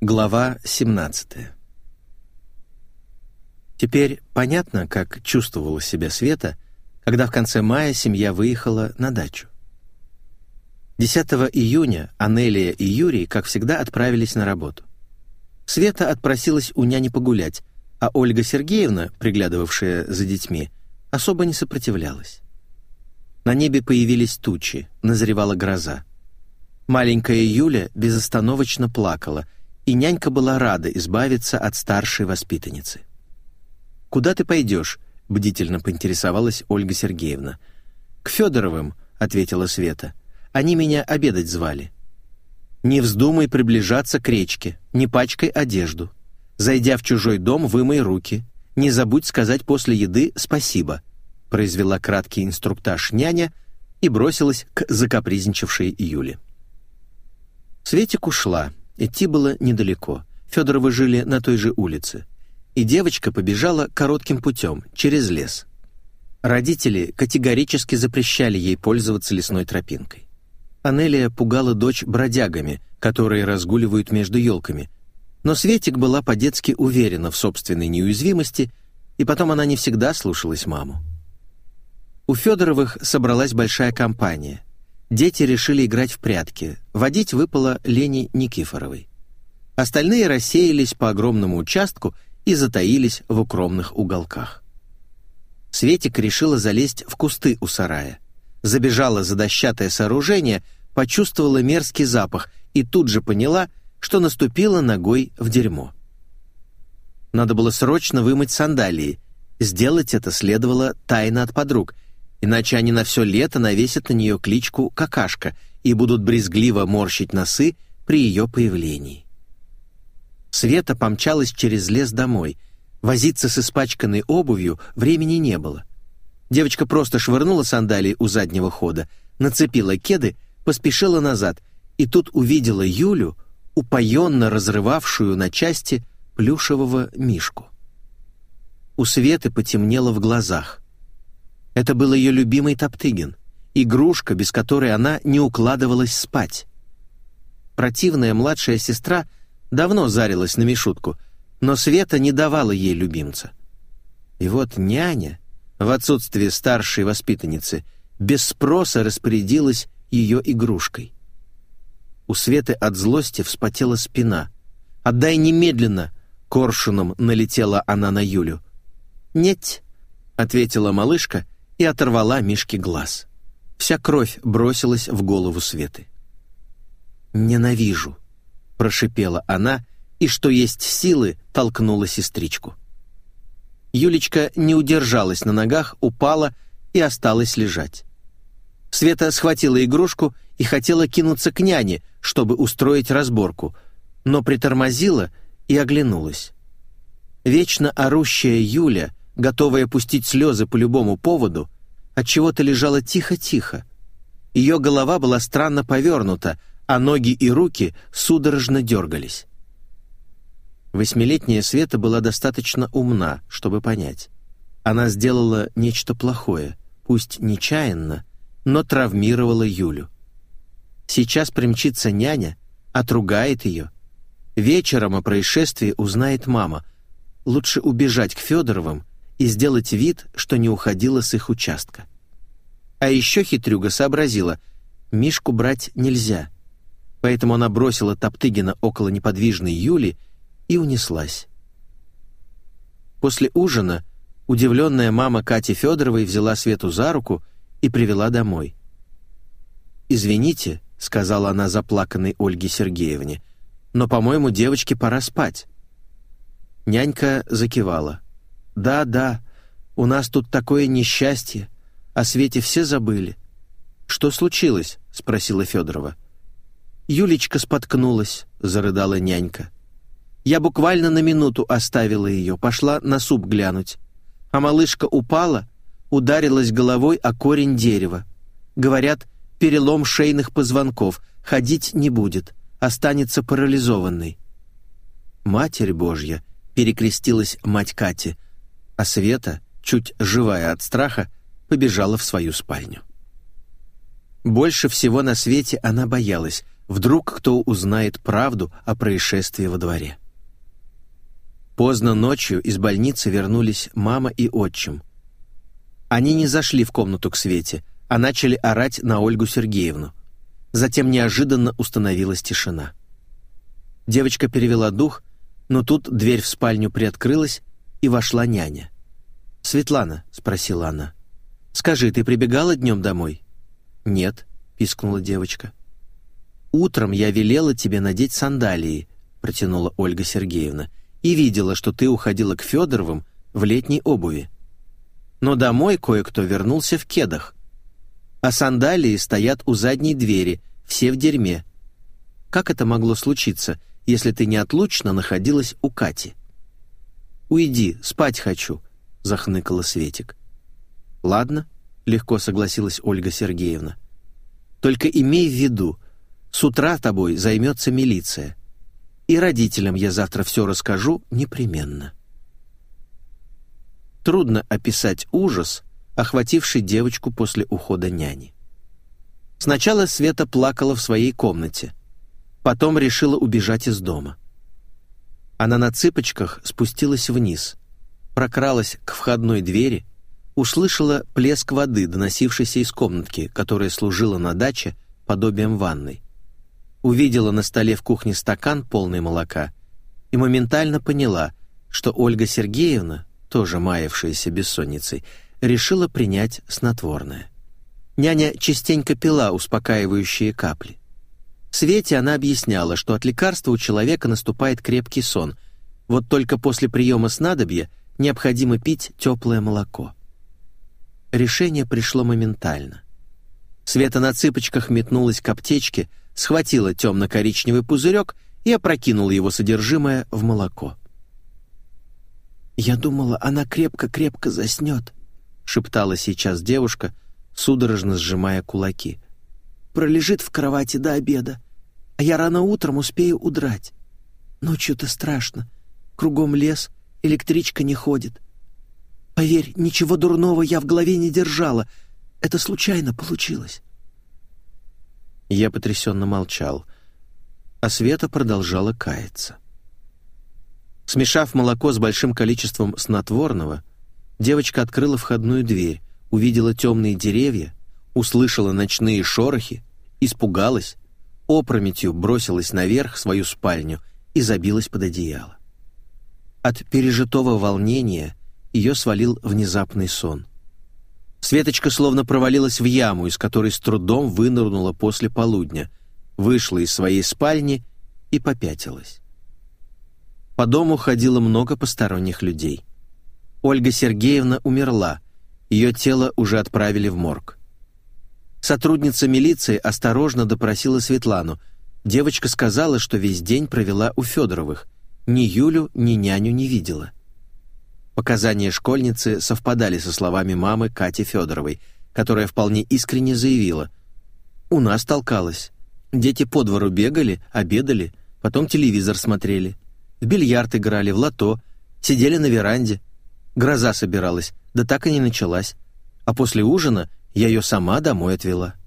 Глава 17. Теперь понятно, как чувствовала себя Света, когда в конце мая семья выехала на дачу. 10 июня Анелия и Юрий, как всегда, отправились на работу. Света отпросилась у няни погулять, а Ольга Сергеевна, приглядывавшая за детьми, особо не сопротивлялась. На небе появились тучи, назревала гроза. Маленькая Юля безостановочно плакала, и нянька была рада избавиться от старшей воспитанницы. «Куда ты пойдешь?» — бдительно поинтересовалась Ольга Сергеевна. «К Федоровым», — ответила Света. «Они меня обедать звали». «Не вздумай приближаться к речке, не пачкай одежду. Зайдя в чужой дом, вымой руки. Не забудь сказать после еды «спасибо», — произвела краткий инструктаж няня и бросилась к закапризничавшей Юле. Светик ушла. Идти было недалеко. Федоровы жили на той же улице. И девочка побежала коротким путем, через лес. Родители категорически запрещали ей пользоваться лесной тропинкой. Анелия пугала дочь бродягами, которые разгуливают между елками. Но Светик была по-детски уверена в собственной неуязвимости, и потом она не всегда слушалась маму. У Федоровых собралась большая компания. Дети решили играть в прятки. Водить выпало Лене Никифоровой. Остальные рассеялись по огромному участку и затаились в укромных уголках. Светик решила залезть в кусты у сарая. Забежала за дощатое сооружение, почувствовала мерзкий запах и тут же поняла, что наступила ногой в дерьмо. Надо было срочно вымыть сандалии. Сделать это следовало тайно от подруг, иначе они на все лето навесят на нее кличку «Какашка» и будут брезгливо морщить носы при ее появлении. Света помчалась через лес домой. Возиться с испачканной обувью времени не было. Девочка просто швырнула сандалии у заднего хода, нацепила кеды, поспешила назад, и тут увидела Юлю, упоенно разрывавшую на части плюшевого мишку. У Светы потемнело в глазах. Это был ее любимый Топтыгин, игрушка, без которой она не укладывалась спать. Противная младшая сестра давно зарилась на Мишутку, но Света не давала ей любимца. И вот няня, в отсутствие старшей воспитанницы, без спроса распорядилась ее игрушкой. У Светы от злости вспотела спина. «Отдай немедленно!» — коршуном налетела она на Юлю. «Нет», — ответила малышка и оторвала Мишке глаз. Вся кровь бросилась в голову Светы. «Ненавижу», — прошипела она, и, что есть силы, толкнула сестричку. Юлечка не удержалась на ногах, упала и осталась лежать. Света схватила игрушку и хотела кинуться к няне, чтобы устроить разборку, но притормозила и оглянулась. Вечно орущая Юля, готовая пустить слезы по любому поводу, отчего-то лежала тихо-тихо. Ее голова была странно повернута, а ноги и руки судорожно дергались. Восьмилетняя Света была достаточно умна, чтобы понять. Она сделала нечто плохое, пусть нечаянно, но травмировала Юлю. Сейчас примчится няня, отругает ее. Вечером о происшествии узнает мама. Лучше убежать к Федоровым и сделать вид, что не уходила с их участка. А еще хитрюга сообразила, Мишку брать нельзя, поэтому она бросила Топтыгина около неподвижной Юли и унеслась. После ужина удивленная мама Кати Федоровой взяла Свету за руку и привела домой. «Извините», — сказала она заплаканной Ольге Сергеевне, «но, по-моему, девочке пора спать». Нянька закивала. «Да, у нас тут такое несчастье, о Свете все забыли». «Что случилось?» — спросила Федорова. «Юлечка споткнулась», — зарыдала нянька. «Я буквально на минуту оставила ее, пошла на суп глянуть. А малышка упала, ударилась головой о корень дерева. Говорят, перелом шейных позвонков, ходить не будет, останется парализованной». «Матерь Божья!» — перекрестилась мать Кати, а Света, чуть живая от страха, побежала в свою спальню. Больше всего на свете она боялась, Вдруг кто узнает правду о происшествии во дворе. Поздно ночью из больницы вернулись мама и отчим. Они не зашли в комнату к Свете, а начали орать на Ольгу Сергеевну. Затем неожиданно установилась тишина. Девочка перевела дух, но тут дверь в спальню приоткрылась, и вошла няня. «Светлана», — спросила она, — «скажи, ты прибегала днем домой?» «Нет», — пискнула девочка. «Утром я велела тебе надеть сандалии», — протянула Ольга Сергеевна, «и видела, что ты уходила к Федоровым в летней обуви. Но домой кое-кто вернулся в кедах. А сандалии стоят у задней двери, все в дерьме. Как это могло случиться, если ты неотлучно находилась у Кати?» «Уйди, спать хочу», — захныкала Светик. «Ладно», — легко согласилась Ольга Сергеевна. «Только имей в виду, с утра тобой займется милиция. И родителям я завтра все расскажу непременно». Трудно описать ужас, охвативший девочку после ухода няни. Сначала Света плакала в своей комнате, потом решила убежать из дома. Она на цыпочках спустилась вниз, прокралась к входной двери, услышала плеск воды, доносившийся из комнатки, которая служила на даче подобием ванной. Увидела на столе в кухне стакан, полный молока, и моментально поняла, что Ольга Сергеевна, тоже маявшаяся бессонницей, решила принять снотворное. Няня частенько пила успокаивающие капли. Свете она объясняла, что от лекарства у человека наступает крепкий сон, вот только после приема снадобья необходимо пить теплое молоко. Решение пришло моментально. Света на цыпочках метнулась к аптечке, схватила темно-коричневый пузырек и опрокинула его содержимое в молоко. «Я думала, она крепко-крепко заснет», — шептала сейчас девушка, судорожно сжимая кулаки. «Пролежит в кровати до обеда, а я рано утром успею удрать. Ночью-то страшно, кругом лес, электричка не ходит. Поверь, ничего дурного я в голове не держала, это случайно получилось». Я потрясенно молчал, а Света продолжала каяться. Смешав молоко с большим количеством снотворного, девочка открыла входную дверь, увидела темные деревья, услышала ночные шорохи, испугалась, опрометью бросилась наверх в свою спальню и забилась под одеяло. От пережитого волнения ее свалил внезапный сон. Светочка словно провалилась в яму, из которой с трудом вынырнула после полудня, вышла из своей спальни и попятилась. По дому ходило много посторонних людей. Ольга Сергеевна умерла, ее тело уже отправили в морг. Сотрудница милиции осторожно допросила Светлану. Девочка сказала, что весь день провела у Федоровых, ни Юлю, ни няню не видела. Показания школьницы совпадали со словами мамы Кати Федоровой, которая вполне искренне заявила: «У нас толкалась. Дети по двору бегали, обедали, потом телевизор смотрели, в бильярд играли, в лото, сидели на веранде. Гроза собиралась, да так и не началась. А после ужина я ее сама домой отвела».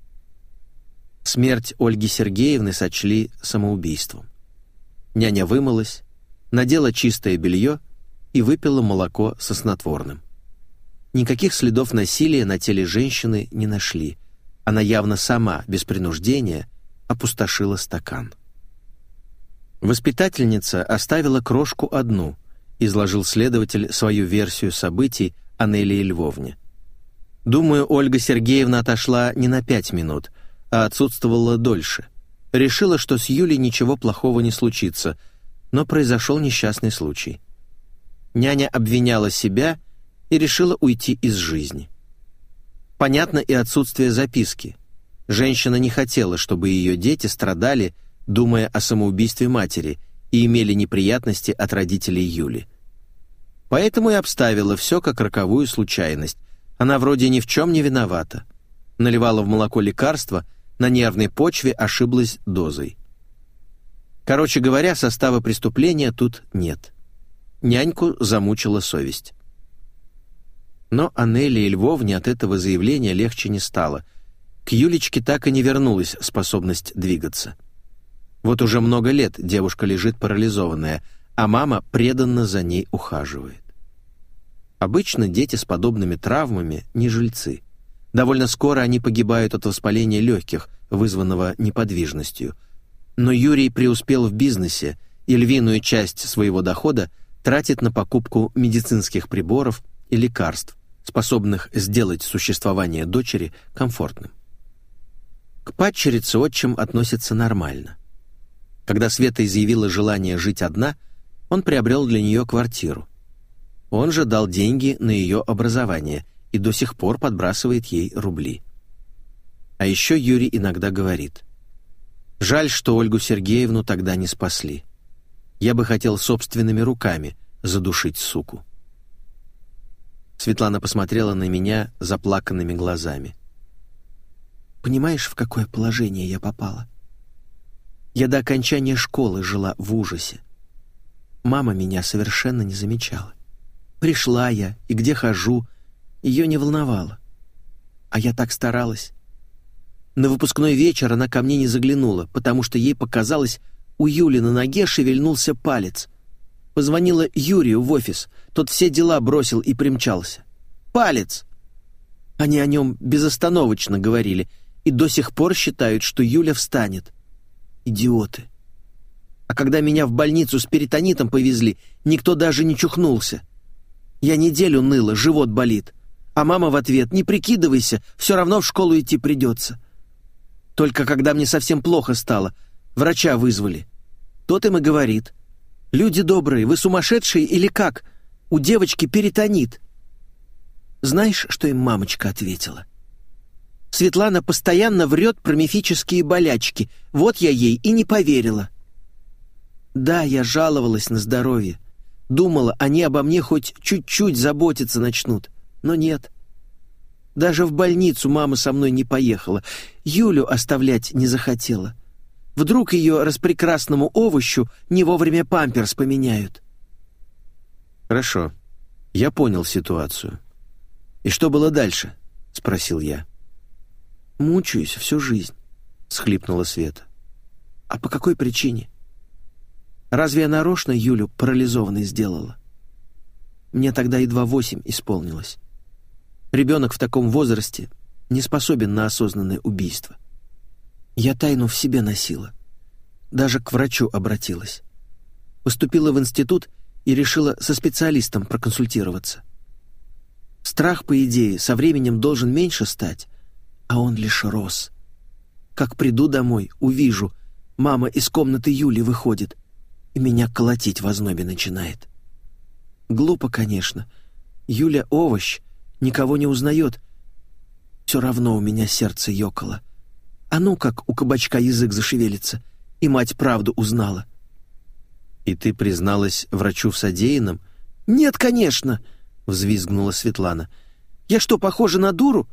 Смерть Ольги Сергеевны сочли самоубийством. Няня вымылась, надела чистое белье и выпила молоко со снотворным. Никаких следов насилия на теле женщины не нашли. Она явно сама, без принуждения, опустошила стакан. Воспитательница оставила крошку одну, изложил следователь свою версию событий Анелии Львовне. Думаю, Ольга Сергеевна отошла не на 5 минут, а отсутствовала дольше. Решила, что с Юлей ничего плохого не случится, но произошел несчастный случай. Няня обвиняла себя и решила уйти из жизни. Понятно и отсутствие записки. Женщина не хотела, чтобы ее дети страдали, думая о самоубийстве матери, и имели неприятности от родителей Юли. Поэтому и обставила все как роковую случайность. Она вроде ни в чем не виновата. Наливала в молоко лекарства, на нервной почве ошиблась дозой. Короче говоря, состава преступления тут нет. Няньку замучила совесть. Но Анелии Львовне от этого заявления легче не стало. К Юлечке так и не вернулась способность двигаться. Вот уже много лет девушка лежит парализованная, а мама преданно за ней ухаживает. Обычно дети с подобными травмами не жильцы. Довольно скоро они погибают от воспаления легких, вызванного неподвижностью. Но Юрий преуспел в бизнесе и львиную часть своего дохода тратит на покупку медицинских приборов и лекарств, способных сделать существование дочери комфортным. К падчерице отчим относится нормально. Когда Света изъявила желание жить одна, он приобрел для нее квартиру. Он же дал деньги на ее образование и до сих пор подбрасывает ей рубли. А еще Юрий иногда говорит: «Жаль, что Ольгу Сергеевну тогда не спасли. Я бы хотел собственными руками задушить суку». Светлана посмотрела на меня заплаканными глазами. «Понимаешь, в какое положение я попала? Я до окончания школы жила в ужасе. Мама меня совершенно не замечала. Пришла я, и где хожу, ее не волновало. А я так старалась. На выпускной вечер она ко мне не заглянула, потому что ей показалось, у Юли на ноге шевельнулся палец. Позвонила Юрию в офис, тот все дела бросил и примчался. Палец! Они о нем безостановочно говорили и до сих пор считают, что Юля встанет. Идиоты. А когда меня в больницу с перитонитом повезли, никто даже не чухнулся. Я неделю ныла, живот болит. А мама в ответ: «Не прикидывайся, все равно в школу идти придется». Только когда мне совсем плохо стало, врача вызвали. Тот им и говорит: «Люди добрые, вы сумасшедшие или как? У девочки перитонит». Знаешь, что им мамочка ответила? «Светлана постоянно врет про мифические болячки. Вот я ей и не поверила». Да, я жаловалась на здоровье. Думала, они обо мне хоть чуть-чуть заботиться начнут. Но нет. Даже в больницу мама со мной не поехала. Юлю оставлять не захотела. Вдруг ее распрекрасному овощу не вовремя памперс поменяют. «Хорошо, я понял ситуацию. И что было дальше?» — спросил я. «Мучаюсь всю жизнь», — схлипнула Света. «А по какой причине? Разве я нарочно Юлю парализованной сделала? Мне тогда едва 8 исполнилось. Ребенок в таком возрасте не способен на осознанное убийство. Я тайну в себе носила. Даже к врачу обратилась. Поступила в институт и решила со специалистом проконсультироваться. Страх, по идее, со временем должен меньше стать, а он лишь рос. Как приду домой, увижу, мама из комнаты Юли выходит, и меня колотить в ознобе начинает. Глупо, конечно. Юля — овощ, никого не узнает. Все равно у меня сердце ёкало. А ну как у кабачка язык зашевелится, и мать правду узнала. «И ты призналась врачу в содеянном?» «Нет, конечно!» — взвизгнула Светлана. «Я что, похожа на дуру?»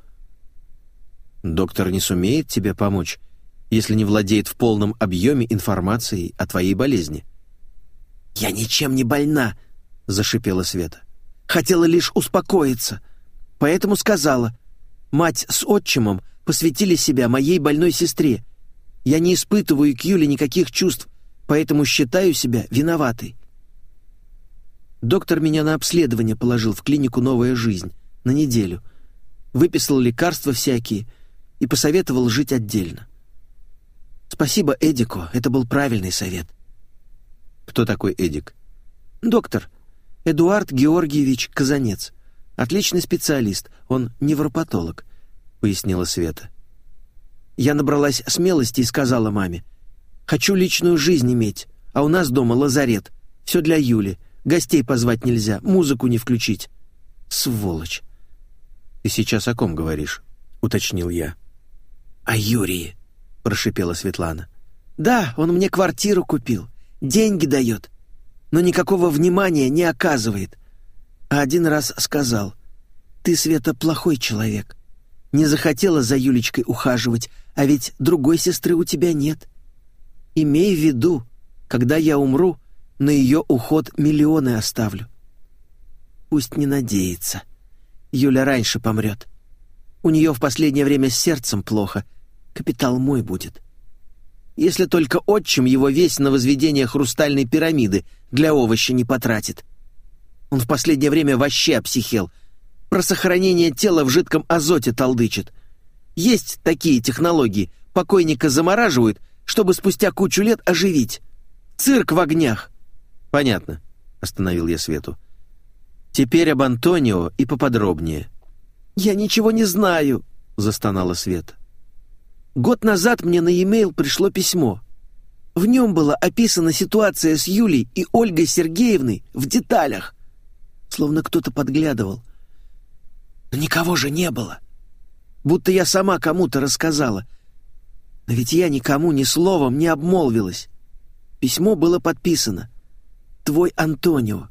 «Доктор не сумеет тебе помочь, если не владеет в полном объеме информацией о твоей болезни». «Я ничем не больна!» — зашипела Света. «Хотела лишь успокоиться. Поэтому сказала: мать с отчимом посвятили себя моей больной сестре. Я не испытываю к Юле никаких чувств, поэтому считаю себя виноватой». Доктор меня на обследование положил в клинику «Новая жизнь» на неделю. Выписал лекарства всякие и посоветовал жить отдельно. Спасибо Эдику, это был правильный совет. «Кто такой Эдик?» «Доктор. Эдуард Георгиевич Казанец. Отличный специалист, он невропатолог», — пояснила Света. Я набралась смелости и сказала маме: «Хочу личную жизнь иметь, а у нас дома лазарет. Все для Юли. Гостей позвать нельзя, музыку не включить». Сволочь. «Ты сейчас о ком говоришь?» — уточнил я. «О Юрии», — прошипела Светлана. «Да, он мне квартиру купил, деньги дает, но никакого внимания не оказывает. А один раз сказал: «Ты, Света, плохой человек. Не захотела за Юлечкой ухаживать, а ведь другой сестры у тебя нет. Имей в виду, когда я умру, на ее уход миллионы оставлю». Пусть не надеется. Юля раньше помрет. У нее в последнее время с сердцем плохо. Капитал мой будет. Если только отчим его весь на возведение хрустальной пирамиды для овоща не потратит. Он в последнее время вообще обсихел. Про сохранение тела в жидком азоте толдычит. Есть такие технологии. Покойника замораживают, чтобы спустя кучу лет оживить. Цирк в огнях. «Понятно», — остановил я Свету. «Теперь об Антонио и поподробнее». «Я ничего не знаю», — застонала Света. «Год назад мне на e-mail пришло письмо. В нем была описана ситуация с Юлей и Ольгой Сергеевной в деталях. Словно кто-то подглядывал. Но никого же не было. Будто я сама кому-то рассказала. Но ведь я никому ни словом не обмолвилась. Письмо было подписано. Твой Антонио».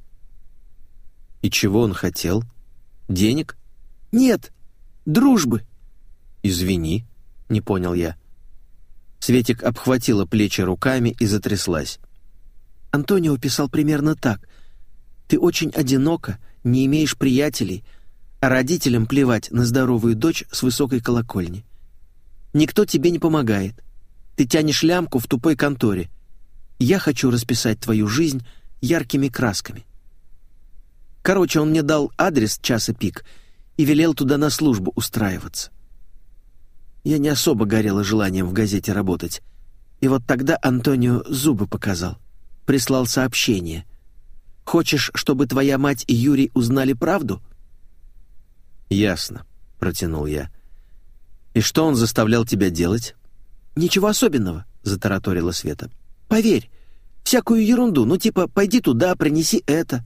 «И чего он хотел? Денег?» «Нет, дружбы». «Извини», — не понял я. Светик обхватила плечи руками и затряслась. Антонио писал примерно так. «Ты очень одинока, не имеешь приятелей, а родителям плевать на здоровую дочь с высокой колокольни. Никто тебе не помогает. Ты тянешь лямку в тупой конторе. Я хочу расписать твою жизнь яркими красками». Короче, он мне дал адрес часа пик и велел туда на службу устраиваться. Я не особо горела желанием в газете работать. И вот тогда Антонио зубы показал. Прислал сообщение. «Хочешь, чтобы твоя мать и Юрий узнали правду?» «Ясно», — протянул я. «И что он заставлял тебя делать?» «Ничего особенного», — затараторила Света. «Поверь, всякую ерунду, ну типа «пойди туда, принеси это».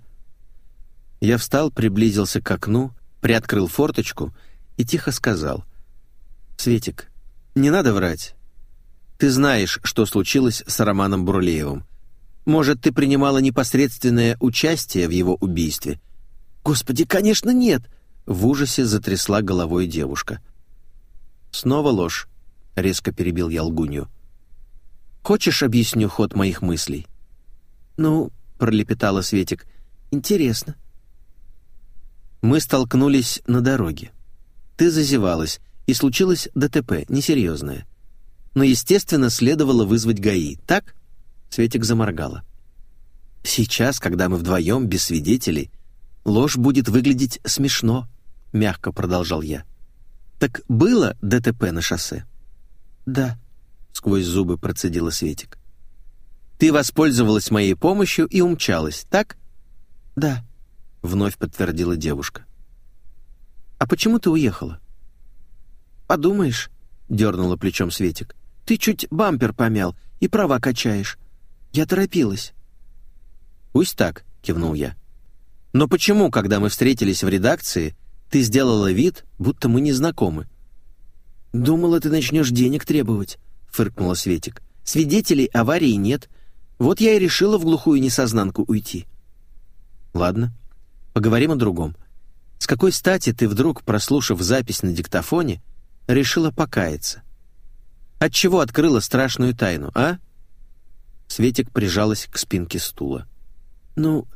Я встал, приблизился к окну, приоткрыл форточку и тихо сказал: «Светик, не надо врать. Ты знаешь, что случилось с Романом Бурлеевым. Может, ты принимала непосредственное участие в его убийстве?» «Господи, конечно, нет!» — в ужасе затрясла головой девушка. «Снова ложь», — резко перебил я лгунью. «Хочешь, объясню ход моих мыслей?» «Ну, — пролепетала Светик, — интересно». Мы столкнулись на дороге. Ты зазевалась, и случилось ДТП, несерьезное. Но, естественно, следовало вызвать ГАИ, так?» Светик заморгала. «Сейчас, когда мы вдвоем, без свидетелей, ложь будет выглядеть смешно», — мягко продолжал я. «Так было ДТП на шоссе?» «Да», — сквозь зубы процедила Светик. «Ты воспользовалась моей помощью и умчалась, так?» «Да», — вновь подтвердила девушка. «А почему ты уехала?» «Подумаешь», — дернула плечом Светик, — «ты чуть бампер помял и права качаешь. Я торопилась». «Пусть так», — кивнул я. «Но почему, когда мы встретились в редакции, ты сделала вид, будто мы не знакомы?» «Думала, ты начнешь денег требовать», — фыркнула Светик. «Свидетелей аварии нет. Вот я и решила в глухую несознанку уйти». «Ладно, поговорим о другом. С какой стати ты вдруг, прослушав запись на диктофоне, решила покаяться? Отчего открыла страшную тайну, а?» Светик прижалась к спинке стула. «Ну...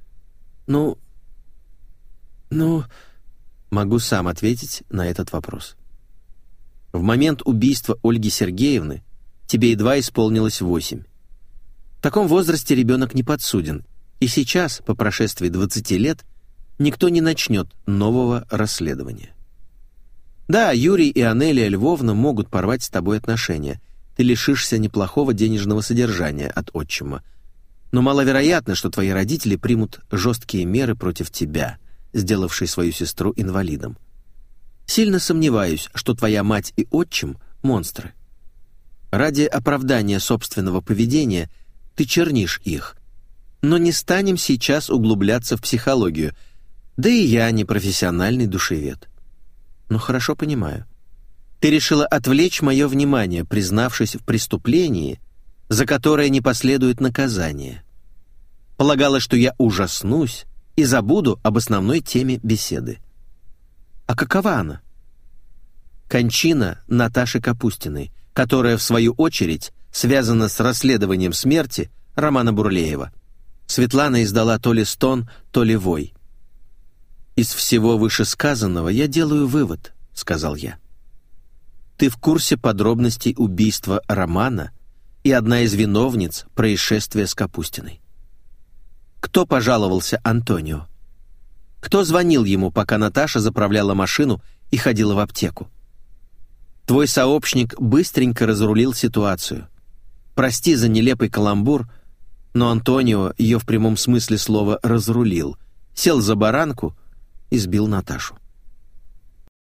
Могу сам ответить на этот вопрос. В момент убийства Ольги Сергеевны тебе едва исполнилось 8. В таком возрасте ребенок не подсуден, и сейчас, по прошествии 20 лет, никто не начнет нового расследования. Да, Юрий и Анелия Львовна могут порвать с тобой отношения. Ты лишишься неплохого денежного содержания от отчима. Но маловероятно, что твои родители примут жесткие меры против тебя, сделавшей свою сестру инвалидом. Сильно сомневаюсь, что твоя мать и отчим — монстры. Ради оправдания собственного поведения ты чернишь их. Но не станем сейчас углубляться в психологию, да и я не профессиональный душевед. Но хорошо понимаю. Ты решила отвлечь мое внимание, признавшись в преступлении, за которое не последует наказание. Полагала, что я ужаснусь и забуду об основной теме беседы. А какова она? Кончина Наташи Капустиной, которая, в свою очередь, связана с расследованием смерти Романа Бурлеева. Светлана издала то ли стон, то ли вой. Из всего вышесказанного я делаю вывод, сказал я. «Ты в курсе подробностей убийства Романа и одна из виновниц происшествия с Капустиной. Кто пожаловался Антонио? Кто звонил ему, пока Наташа заправляла машину и ходила в аптеку? Твой сообщник быстренько разрулил ситуацию. Прости за нелепый каламбур, но Антонио ее в прямом смысле слова разрулил, сел за баранку и сбил Наташу.